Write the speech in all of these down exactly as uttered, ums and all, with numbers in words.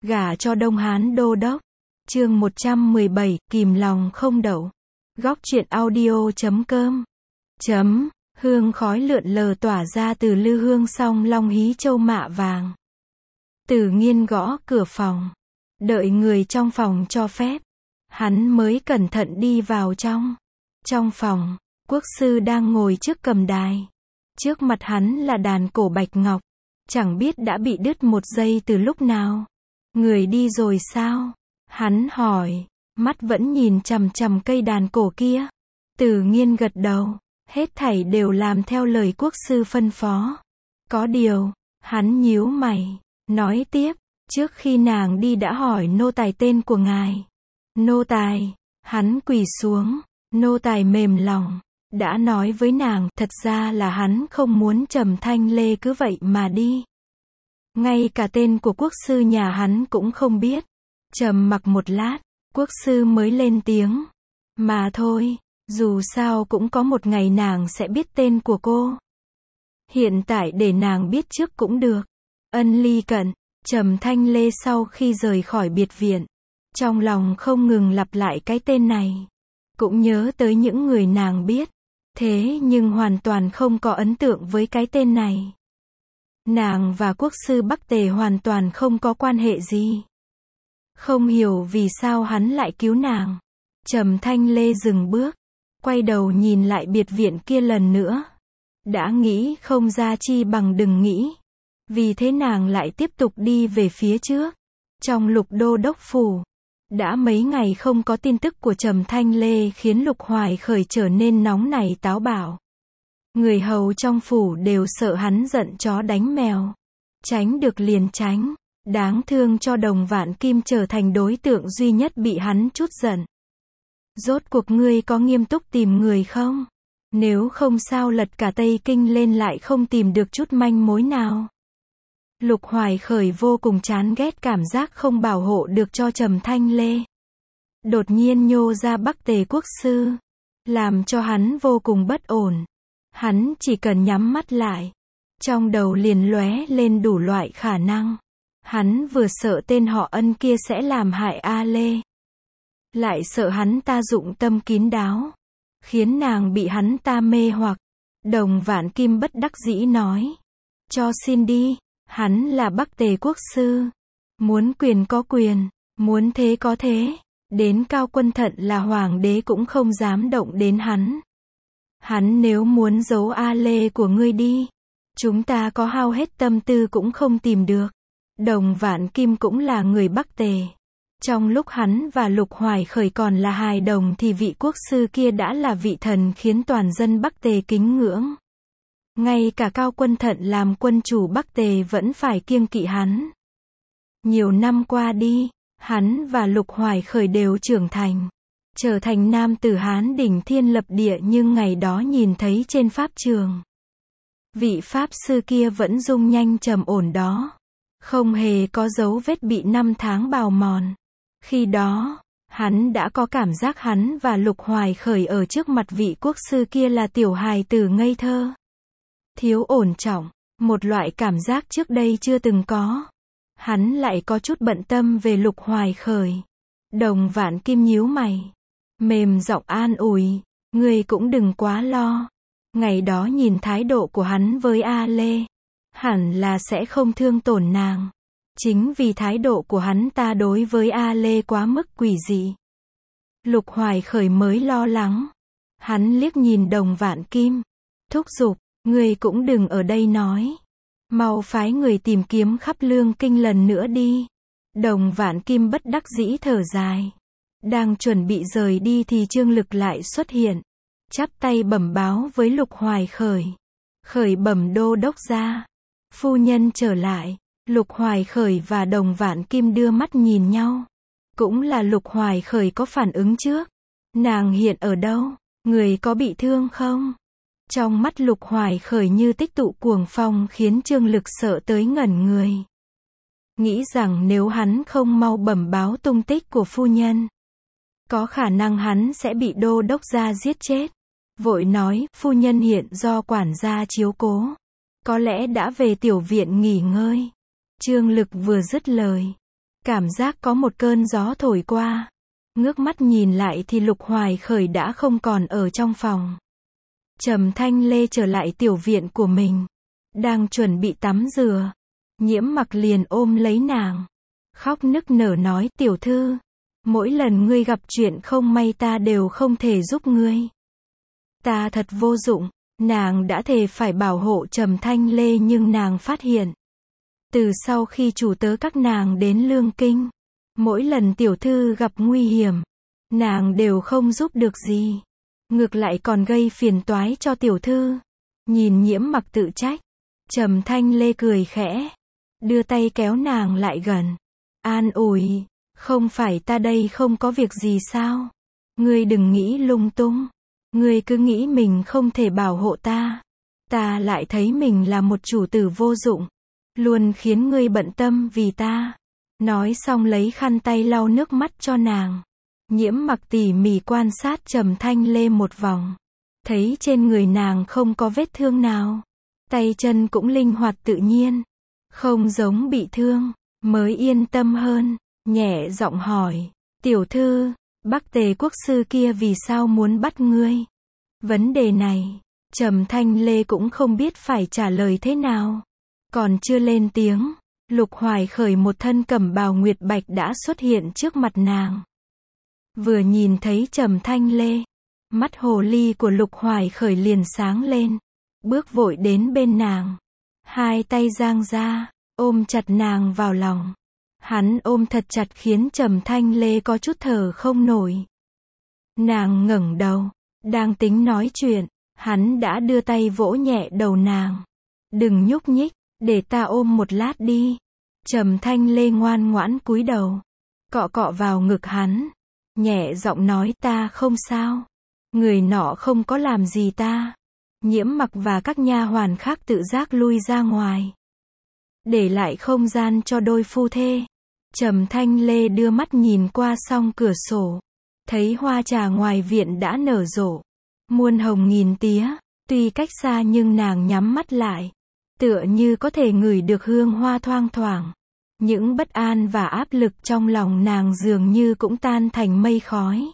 Gả cho Đông Hán đô đốc. Chương một trăm mười bảy, kìm lòng không đậu. Góc truyện audio chấm com. Chấm, hương khói lượn lờ tỏa ra từ lư hương song long hí châu mạ vàng. Tử Nghiên gõ cửa phòng. Đợi người trong phòng cho phép. Hắn mới cẩn thận đi vào trong. Trong phòng, quốc sư đang ngồi trước cầm đài. Trước mặt hắn là đàn cổ bạch ngọc. Chẳng biết đã bị đứt một giây từ lúc nào. Người đi rồi sao? Hắn hỏi, mắt vẫn nhìn chằm chằm cây đàn cổ kia. Tử Nghiên gật đầu, hết thảy đều làm theo lời quốc sư phân phó. Có điều, hắn nhíu mày, nói tiếp, trước khi nàng đi đã hỏi nô tài tên của ngài. Nô tài, hắn quỳ xuống, nô tài mềm lòng, đã nói với nàng, thật ra là hắn không muốn Trầm Thanh Lê cứ vậy mà đi. Ngay cả tên của quốc sư nhà hắn cũng không biết. Trầm mặc một lát, quốc sư mới lên tiếng. Mà thôi, dù sao cũng có một ngày nàng sẽ biết tên của cô. Hiện tại để nàng biết trước cũng được. Ân ly cận, Trầm Thanh Lê sau khi rời khỏi biệt viện, trong lòng không ngừng lặp lại cái tên này. Cũng nhớ tới những người nàng biết. Thế nhưng hoàn toàn không có ấn tượng với cái tên này. Nàng và quốc sư Bắc Tề hoàn toàn không có quan hệ gì. Không hiểu vì sao hắn lại cứu nàng. Trầm Thanh Lê dừng bước, quay đầu nhìn lại biệt viện kia lần nữa. Đã nghĩ không ra chi bằng đừng nghĩ. Vì thế nàng lại tiếp tục đi về phía trước. Trong Lục Đô đốc phủ, đã mấy ngày không có tin tức của Trầm Thanh Lê khiến Lục Hoài Khởi trở nên nóng nảy táo bạo. Người hầu trong phủ đều sợ hắn giận chó đánh mèo. Tránh được liền tránh. Đáng thương cho Đồng Vạn Kim trở thành đối tượng duy nhất bị hắn trút giận. Rốt cuộc ngươi có nghiêm túc tìm người không? Nếu không sao lật cả Tây Kinh lên lại không tìm được chút manh mối nào. Lục Hoài Khởi vô cùng chán ghét cảm giác không bảo hộ được cho Trầm Thanh Lê. Đột nhiên nhô ra Bắc Tề quốc sư, làm cho hắn vô cùng bất ổn. Hắn chỉ cần nhắm mắt lại, trong đầu liền lóe lên đủ loại khả năng. Hắn vừa sợ tên họ Ân kia sẽ làm hại A Lê, lại sợ hắn ta dụng tâm kín đáo, khiến nàng bị hắn ta mê hoặc. Đồng Vạn Kim bất đắc dĩ nói, cho xin đi, hắn là Bắc Tề quốc sư, muốn quyền có quyền, muốn thế có thế, đến Cao Quân Thận là hoàng đế cũng không dám động đến hắn. Hắn nếu muốn giấu A Lê của ngươi đi, chúng ta có hao hết tâm tư cũng không tìm được. Đồng Vạn Kim cũng là người Bắc Tề. Trong lúc hắn và Lục Hoài Khởi còn là hài đồng thì vị quốc sư kia đã là vị thần khiến toàn dân Bắc Tề kính ngưỡng. Ngay cả Cao Quân Thận làm quân chủ Bắc Tề vẫn phải kiêng kỵ hắn. Nhiều năm qua đi, hắn và Lục Hoài Khởi đều trưởng thành, trở thành nam tử Hán đỉnh thiên lập địa, nhưng ngày đó nhìn thấy trên pháp trường, vị pháp sư kia vẫn dung nhanh trầm ổn đó. Không hề có dấu vết bị năm tháng bào mòn. Khi đó, hắn đã có cảm giác hắn và Lục Hoài Khởi ở trước mặt vị quốc sư kia là tiểu hài tử ngây thơ. Thiếu ổn trọng, một loại cảm giác trước đây chưa từng có. Hắn lại có chút bận tâm về Lục Hoài Khởi. Đồng Vạn Kim nhíu mày, mềm giọng an ủi, ngươi cũng đừng quá lo. Ngày đó nhìn thái độ của hắn với A Lê, hẳn là sẽ không thương tổn nàng. Chính vì thái độ của hắn ta đối với A Lê quá mức quỷ dị, Lục Hoài Khởi mới lo lắng. Hắn liếc nhìn Đồng Vạn Kim, thúc giục, ngươi cũng đừng ở đây nói. Mau phái người tìm kiếm khắp Lương Kinh lần nữa đi. Đồng Vạn Kim bất đắc dĩ thở dài. Đang chuẩn bị rời đi thì Trương Lực lại xuất hiện, chắp tay bẩm báo với Lục Hoài Khởi. Khởi bẩm đô đốc ra, phu nhân trở lại. Lục Hoài Khởi và Đồng Vạn Kim đưa mắt nhìn nhau. Cũng là Lục Hoài Khởi có phản ứng trước. Nàng hiện ở đâu? Người có bị thương không? Trong mắt Lục Hoài Khởi như tích tụ cuồng phong khiến Trương Lực sợ tới ngẩn người. Nghĩ rằng nếu hắn không mau bẩm báo tung tích của phu nhân, có khả năng hắn sẽ bị đô đốc gia giết chết. Vội nói, phu nhân hiện do quản gia chiếu cố, có lẽ đã về tiểu viện nghỉ ngơi. Trương Lực vừa dứt lời, Cảm giác có một cơn gió thổi qua. Ngước mắt nhìn lại thì Lục Hoài Khởi đã không còn ở trong phòng. Trầm Thanh Lê trở lại tiểu viện của mình. Đang chuẩn bị tắm rửa. Nhiễm Mặc liền ôm lấy nàng. Khóc nức nở nói, tiểu thư. Mỗi lần ngươi gặp chuyện không may ta đều không thể giúp ngươi. Ta thật vô dụng. Nàng đã thề phải bảo hộ Trầm Thanh Lê nhưng nàng phát hiện. Từ sau khi chủ tớ các nàng đến Lương Kinh. Mỗi lần tiểu thư gặp nguy hiểm. Nàng đều không giúp được gì. Ngược lại còn gây phiền toái cho tiểu thư. Nhìn Nhiễm Mặc tự trách. Trầm Thanh Lê cười khẽ. Đưa tay kéo nàng lại gần. An ủi. Không phải ta đây không có việc gì sao? Ngươi đừng nghĩ lung tung. Ngươi cứ nghĩ mình không thể bảo hộ ta. Ta lại thấy mình là một chủ tử vô dụng. Luôn khiến ngươi bận tâm vì ta. Nói xong lấy khăn tay lau nước mắt cho nàng. Nhiễm Mặc tỉ mỉ quan sát Trầm Thanh Lê một vòng. Thấy trên người nàng không có vết thương nào. Tay chân cũng linh hoạt tự nhiên. Không giống bị thương. Mới yên tâm hơn. Nhẹ giọng hỏi. Tiểu thư, Bắc Tề quốc sư kia vì sao muốn bắt ngươi? Vấn đề này, Trầm Thanh Lê cũng không biết phải trả lời thế nào. Còn chưa lên tiếng, Lục Hoài Khởi một thân cẩm bào nguyệt bạch đã xuất hiện trước mặt nàng. Vừa nhìn thấy Trầm Thanh Lê, mắt hồ ly của Lục Hoài Khởi liền sáng lên, bước vội đến bên nàng. Hai tay giang ra, ôm chặt nàng vào lòng. Hắn ôm thật chặt khiến Trầm Thanh Lê có chút thở không nổi. Nàng ngẩng đầu, đang tính nói chuyện, hắn đã đưa tay vỗ nhẹ đầu nàng. Đừng nhúc nhích, để ta ôm một lát đi. Trầm Thanh Lê ngoan ngoãn cúi đầu, cọ cọ vào ngực hắn, nhẹ giọng nói ta không sao. Người nọ không có làm gì ta. Nhiễm Mặc và các nha hoàn khác tự giác lui ra ngoài. Để lại không gian cho đôi phu thê. Trầm Thanh Lê đưa mắt nhìn qua song cửa sổ. Thấy hoa trà ngoài viện đã nở rộ. Muôn hồng nghìn tía. Tuy cách xa nhưng nàng nhắm mắt lại. Tựa như có thể ngửi được hương hoa thoang thoảng. Những bất an và áp lực trong lòng nàng dường như cũng tan thành mây khói.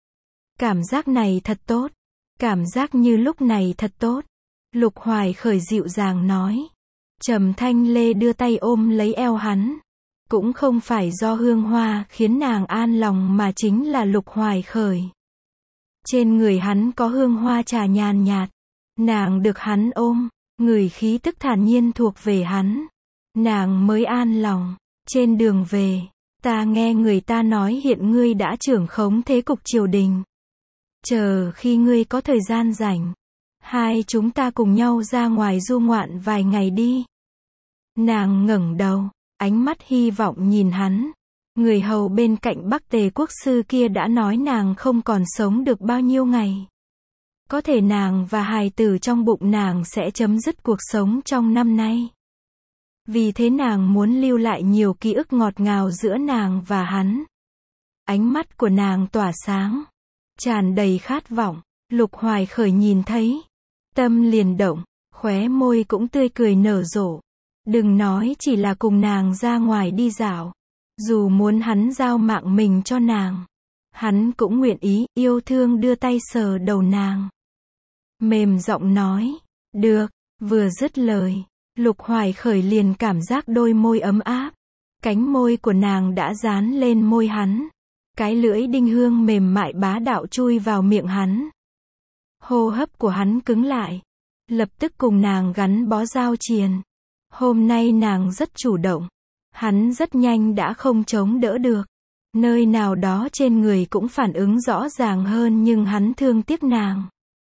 Cảm giác này thật tốt. Cảm giác như lúc này thật tốt. Lục Hoài Khởi dịu dàng nói. Trầm Thanh Lê đưa tay ôm lấy eo hắn. Cũng không phải do hương hoa khiến nàng an lòng mà chính là Lục Hoài Khởi. Trên người hắn có hương hoa trà nhàn nhạt. Nàng được hắn ôm, người khí tức thản nhiên thuộc về hắn. Nàng mới an lòng. Trên đường về, ta nghe người ta nói hiện ngươi đã trưởng khống thế cục triều đình. Chờ khi ngươi có thời gian rảnh, hai chúng ta cùng nhau ra ngoài du ngoạn vài ngày đi. Nàng ngẩng đầu, ánh mắt hy vọng nhìn hắn. Người hầu bên cạnh Bắc Tề quốc sư kia đã nói nàng không còn sống được bao nhiêu ngày. Có thể nàng và hài tử trong bụng nàng sẽ chấm dứt cuộc sống trong năm nay. Vì thế nàng muốn lưu lại nhiều ký ức ngọt ngào giữa nàng và hắn. Ánh mắt của nàng tỏa sáng, tràn đầy khát vọng. Lục Hoài Khởi nhìn thấy, tâm liền động, khóe môi cũng tươi cười nở rộ. Đừng nói chỉ là cùng nàng ra ngoài đi dạo. Dù muốn hắn giao mạng mình cho nàng, hắn cũng nguyện ý. Yêu thương đưa tay sờ đầu nàng, mềm giọng nói, được. Vừa dứt lời, Lục Hoài Khởi liền cảm giác đôi môi ấm áp. Cánh môi của nàng đã dán lên môi hắn. Cái lưỡi đinh hương mềm mại bá đạo chui vào miệng hắn. Hô hấp của hắn cứng lại. Lập tức cùng nàng gắn bó giao triền. Hôm nay nàng rất chủ động. Hắn rất nhanh đã không chống đỡ được. Nơi nào đó trên người cũng phản ứng rõ ràng hơn nhưng hắn thương tiếc nàng.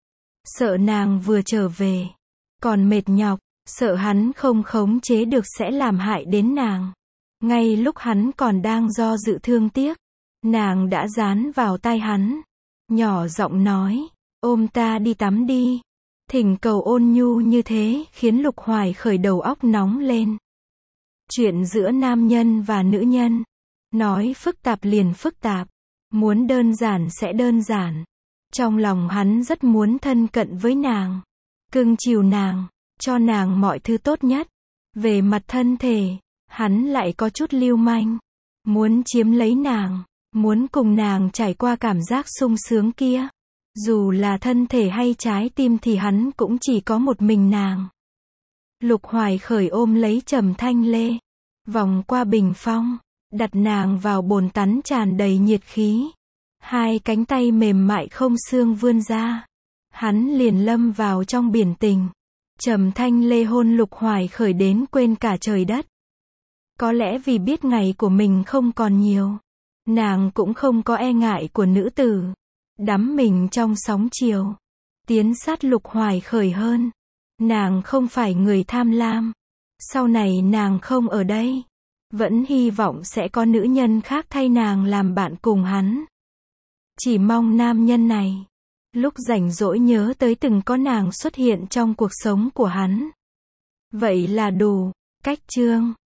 Sợ nàng vừa trở về, còn mệt nhọc, sợ hắn không khống chế được sẽ làm hại đến nàng. Ngay lúc hắn còn đang do dự thương tiếc, nàng đã dán vào tai hắn. Nhỏ giọng nói, ôm ta đi tắm đi. Thỉnh cầu ôn nhu như thế khiến Lục Hoài Khởi đầu óc nóng lên. Chuyện giữa nam nhân và nữ nhân, nói phức tạp liền phức tạp, muốn đơn giản sẽ đơn giản. Trong lòng hắn rất muốn thân cận với nàng, cưng chiều nàng, cho nàng mọi thứ tốt nhất. Về mặt thân thể, hắn lại có chút lưu manh. muốn chiếm lấy nàng, muốn cùng nàng trải qua cảm giác sung sướng kia. Dù là thân thể hay trái tim thì hắn cũng chỉ có một mình nàng. Lục Hoài Khởi ôm lấy Trầm Thanh Lê, vòng qua bình phong, đặt nàng vào bồn tắm tràn đầy nhiệt khí. Hai cánh tay mềm mại không xương vươn ra. Hắn liền lâm vào trong biển tình. Trầm Thanh Lê hôn Lục Hoài Khởi đến quên cả trời đất. Có lẽ vì biết ngày của mình không còn nhiều, nàng cũng không có e ngại của nữ tử. Đắm mình trong sóng chiều, tiến sát Lục Hoài Khởi hơn. Nàng không phải người tham lam. Sau này nàng không ở đây, vẫn hy vọng sẽ có nữ nhân khác thay nàng làm bạn cùng hắn. Chỉ mong nam nhân này, lúc rảnh rỗi nhớ tới từng có nàng xuất hiện trong cuộc sống của hắn. Vậy là đủ. Cách chương